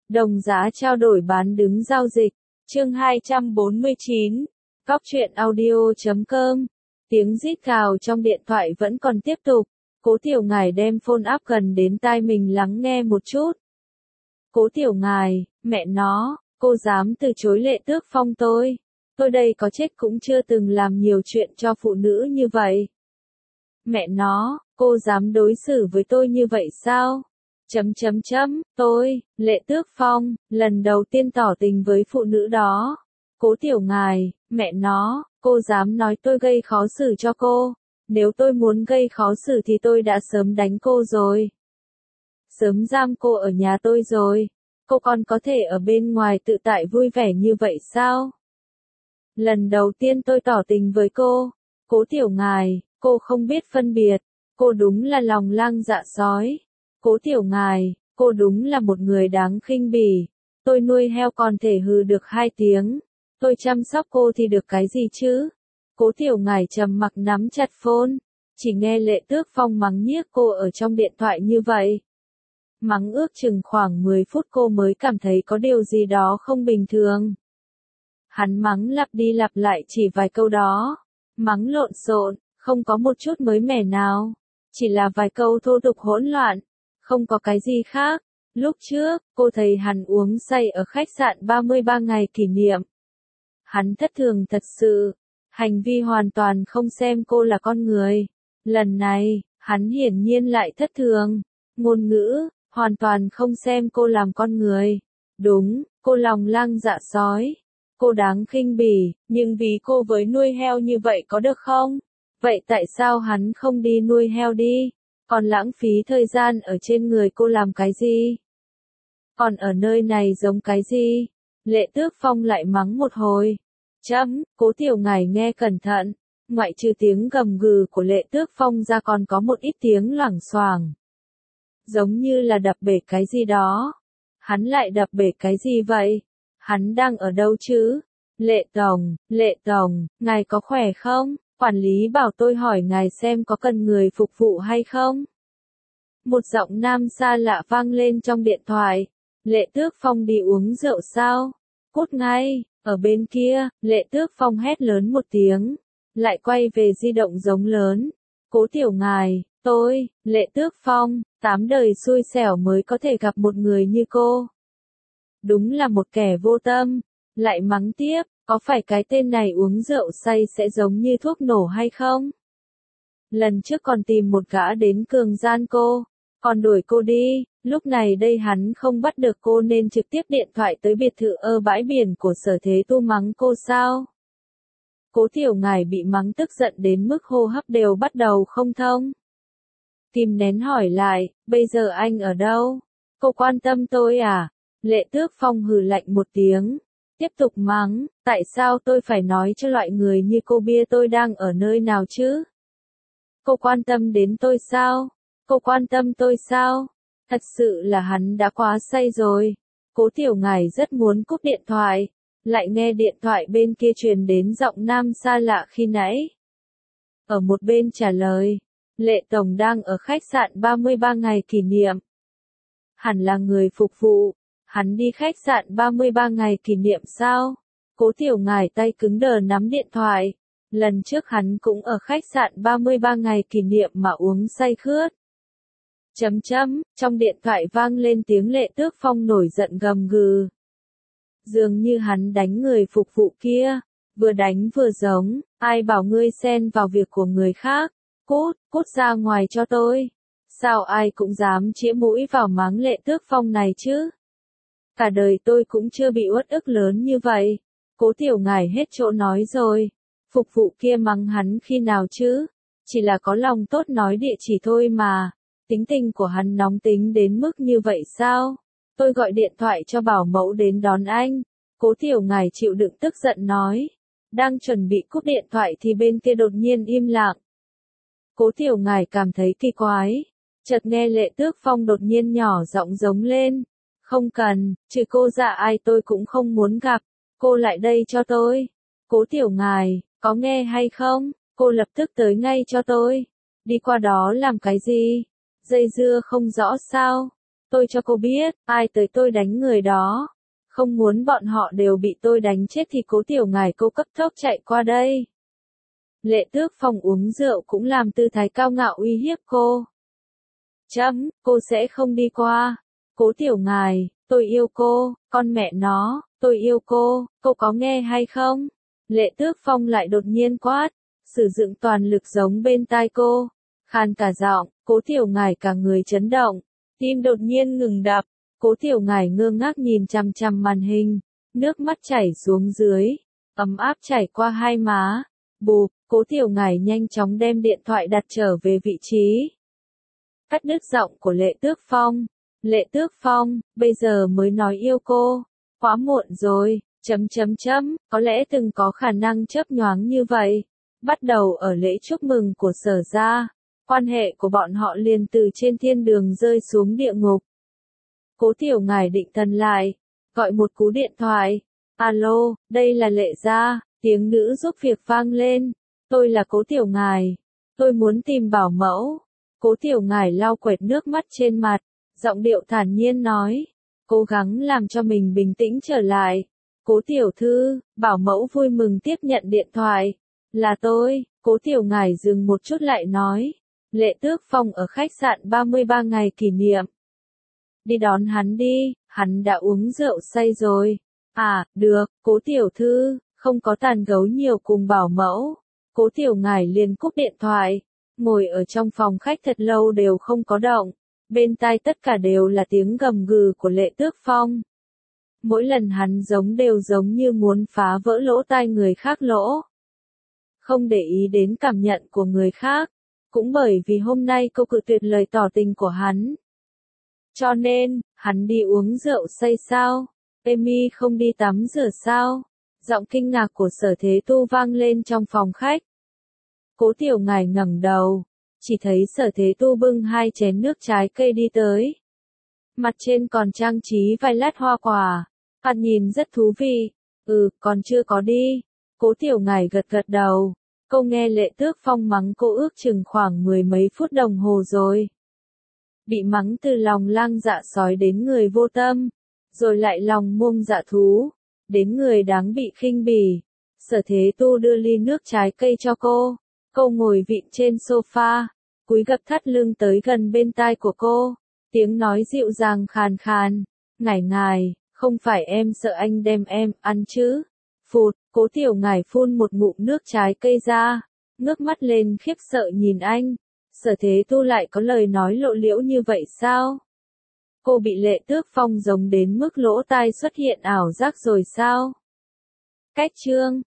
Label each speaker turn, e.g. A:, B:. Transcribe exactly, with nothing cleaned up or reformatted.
A: Đồng giá trao đổi bán đứng giao dịch. Chương hai trăm bốn mươi chín. Góc truyện audio chấm com. Tiếng rít gào trong điện thoại vẫn còn tiếp tục. Cố Tiểu Ngải đem phone áp gần đến tai mình lắng nghe một chút. Cố Tiểu Ngải, mẹ nó, cô dám từ chối Lệ Tước Phong tôi. Tôi đây có chết cũng chưa từng làm nhiều chuyện cho phụ nữ như vậy. Mẹ nó, cô dám đối xử với tôi như vậy sao? Chấm chấm chấm, tôi, Lệ Tước Phong, lần đầu tiên tỏ tình với phụ nữ đó. Cố Tiểu Ngải, mẹ nó, cô dám nói tôi gây khó xử cho cô. Nếu tôi muốn gây khó xử thì tôi đã sớm đánh cô rồi. Sớm giam cô ở nhà tôi rồi. Cô còn có thể ở bên ngoài tự tại vui vẻ như vậy sao? Lần đầu tiên tôi tỏ tình với cô. Cố Tiểu Ngải, cô không biết phân biệt. Cô đúng là lòng lang dạ sói. Cố Tiểu Ngải, cô đúng là một người đáng khinh bỉ. Tôi nuôi heo còn thể hừ được hai tiếng. Tôi chăm sóc cô thì được cái gì chứ? Cố Tiểu Ngải trầm mặc nắm chặt phone. Chỉ nghe Lệ Tước Phong mắng nhiếc cô ở trong điện thoại như vậy. Mắng ước chừng khoảng mười phút cô mới cảm thấy có điều gì đó không bình thường. Hắn mắng lặp đi lặp lại chỉ vài câu đó. Mắng lộn xộn, không có một chút mới mẻ nào. Chỉ là vài câu thô tục hỗn loạn. Không có cái gì khác. Lúc trước, cô thấy hắn uống say ở khách sạn ba mươi ba ngày kỷ niệm. Hắn thất thường thật sự. Hành vi hoàn toàn không xem cô là con người. Lần này, hắn hiển nhiên lại thất thường. Ngôn ngữ, hoàn toàn không xem cô làm con người. Đúng, cô lòng lang dạ sói. Cô đáng khinh bỉ, nhưng vì cô với nuôi heo như vậy có được không? Vậy tại sao hắn không đi nuôi heo đi? Còn lãng phí thời gian ở trên người cô làm cái gì? Còn ở nơi này giống cái gì? Lệ Tước Phong lại mắng một hồi. Chấm, Cố Tiểu Ngải nghe cẩn thận. Ngoại trừ tiếng gầm gừ của Lệ Tước Phong ra còn có một ít tiếng loảng xoảng. Giống như là đập bể cái gì đó. Hắn lại đập bể cái gì vậy? Hắn đang ở đâu chứ? Lệ Tổng, Lệ Tổng, ngài có khỏe không? Quản lý bảo tôi hỏi ngài xem có cần người phục vụ hay không? Một giọng nam xa lạ vang lên trong điện thoại. Lệ Tước Phong đi uống rượu sao? Cút ngay, ở bên kia, Lệ Tước Phong hét lớn một tiếng. Lại quay về di động giống lớn. Cố Tiểu Ngải, tôi, Lệ Tước Phong, tám đời xui xẻo mới có thể gặp một người như cô. Đúng là một kẻ vô tâm. Lại mắng tiếp, có phải cái tên này uống rượu say sẽ giống như thuốc nổ hay không? Lần trước còn tìm một gã đến cường gian cô, còn đuổi cô đi, lúc này đây hắn không bắt được cô nên trực tiếp điện thoại tới biệt thự ở bãi biển của Sở Thế Tu mắng cô sao? Cố Tiểu Ngải bị mắng tức giận đến mức hô hấp đều bắt đầu không thông. Kìm nén hỏi lại, bây giờ anh ở đâu? Cô quan tâm tôi à? Lệ Tước Phong hừ lạnh một tiếng. Tiếp tục mắng, tại sao tôi phải nói cho loại người như cô bia tôi đang ở nơi nào chứ? Cô quan tâm đến tôi sao? Cô quan tâm tôi sao? Thật sự là hắn đã quá say rồi. Cố Tiểu Ngải rất muốn cúp điện thoại. Lại nghe điện thoại bên kia truyền đến giọng nam xa lạ khi nãy. Ở một bên trả lời, Lệ Tổng đang ở khách sạn ba mươi ba ngày kỷ niệm. Hẳn là người phục vụ. Hắn đi khách sạn ba mươi ba ngày kỷ niệm sao? Cố Tiểu Ngải tay cứng đờ nắm điện thoại. Lần trước hắn cũng ở khách sạn ba mươi ba ngày kỷ niệm mà uống say khướt. Chấm chấm, trong điện thoại vang lên tiếng Lệ Tước Phong nổi giận gầm gừ. Dường như hắn đánh người phục vụ kia, vừa đánh vừa giống, ai bảo ngươi xen vào việc của người khác, cút, cút ra ngoài cho tôi. Sao ai cũng dám chĩa mũi vào mắng Lệ Tước Phong này chứ? Cả đời tôi cũng chưa bị uất ức lớn như vậy. Cố Tiểu Ngải hết chỗ nói rồi. Phục vụ kia mắng hắn khi nào chứ? Chỉ là có lòng tốt nói địa chỉ thôi mà. Tính tình của hắn nóng tính đến mức như vậy sao? Tôi gọi điện thoại cho bảo mẫu đến đón anh. Cố Tiểu Ngải chịu đựng tức giận nói. Đang chuẩn bị cúp điện thoại thì bên kia đột nhiên im lặng. Cố Tiểu Ngải cảm thấy kỳ quái. Chợt nghe Lệ Tước Phong đột nhiên nhỏ giọng giống lên. Không cần, trừ cô ra ai tôi cũng không muốn gặp. Cô lại đây cho tôi. Cố Tiểu Ngải, có nghe hay không? Cô lập tức tới ngay cho tôi. Đi qua đó làm cái gì? Dây dưa không rõ sao? Tôi cho cô biết, ai tới tôi đánh người đó. Không muốn bọn họ đều bị tôi đánh chết thì Cố Tiểu Ngải cô cấp tốc chạy qua đây. Lệ Tước Phong uống rượu cũng làm tư thái cao ngạo uy hiếp cô. Chấm, cô sẽ không đi qua. Cố Tiểu Ngải, tôi yêu cô, con mẹ nó, tôi yêu cô, cô có nghe hay không? Lệ Tước Phong lại đột nhiên quát, sử dụng toàn lực giống bên tai cô, khan cả giọng. Cố Tiểu Ngải cả người chấn động, tim đột nhiên ngừng đập. Cố Tiểu Ngải ngơ ngác nhìn chằm chằm màn hình, nước mắt chảy xuống dưới, ấm áp chảy qua hai má. Bụp, Cố Tiểu Ngải nhanh chóng đem điện thoại đặt trở về vị trí. Cắt đứt giọng của Lệ Tước Phong. Lệ Tước Phong, bây giờ mới nói yêu cô, quá muộn rồi, chấm chấm chấm, có lẽ từng có khả năng chớp nhoáng như vậy. Bắt đầu ở lễ chúc mừng của Sở gia, quan hệ của bọn họ liền từ trên thiên đường rơi xuống địa ngục. Cố Tiểu Ngải định thần lại, gọi một cú điện thoại. Alo, đây là Lệ gia, tiếng nữ giúp việc vang lên. Tôi là Cố Tiểu Ngải, tôi muốn tìm bảo mẫu. Cố Tiểu Ngải lau quệt nước mắt trên mặt, giọng điệu thản nhiên nói, cố gắng làm cho mình bình tĩnh trở lại. Cố tiểu thư, bảo mẫu vui mừng tiếp nhận điện thoại. Là tôi. Cố Tiểu Ngải dừng một chút lại nói, Lệ Tước Phong ở khách sạn ba mươi ba ngày kỷ niệm. Đi đón hắn đi, hắn đã uống rượu say rồi. À, được, Cố tiểu thư, không có tàn gấu nhiều cùng bảo mẫu. Cố Tiểu Ngải liền cúp điện thoại, ngồi ở trong phòng khách thật lâu đều không có động. Bên tai tất cả đều là tiếng gầm gừ của Lệ Tước Phong. Mỗi lần hắn giống đều giống như muốn phá vỡ lỗ tai người khác lỗ. Không để ý đến cảm nhận của người khác. Cũng bởi vì hôm nay cô cự tuyệt lời tỏ tình của hắn. Cho nên, hắn đi uống rượu say sao? Amy không đi tắm rửa sao? Giọng kinh ngạc của Sở Thế Tu vang lên trong phòng khách. Cố Tiểu Ngải ngẩng đầu, chỉ thấy Sở Thế Tu bưng hai chén nước trái cây đi tới. Mặt trên còn trang trí vài lát hoa quả, thoạt nhìn rất thú vị. Ừ, còn chưa có đi. Cố Tiểu Ngải gật gật đầu. Cô nghe Lệ Tước Phong mắng cô ước chừng khoảng mười mấy phút đồng hồ rồi. Bị mắng từ lòng lang dạ sói đến người vô tâm, rồi lại lòng muông dạ thú, đến người đáng bị khinh bỉ. Sở Thế Tu đưa ly nước trái cây cho cô. Cô ngồi vịn trên sofa, cúi gập thắt lưng tới gần bên tai của cô. Tiếng nói dịu dàng khàn khàn. Ngải ngài, không phải em sợ anh đem em ăn chứ? Phụt, Cố Tiểu Ngải phun một ngụm nước trái cây ra, ngước mắt lên khiếp sợ nhìn anh. Sở Thế Tu lại có lời nói lộ liễu như vậy sao? Cô bị Lệ Tước Phong giống đến mức lỗ tai xuất hiện ảo giác rồi sao? Cách chương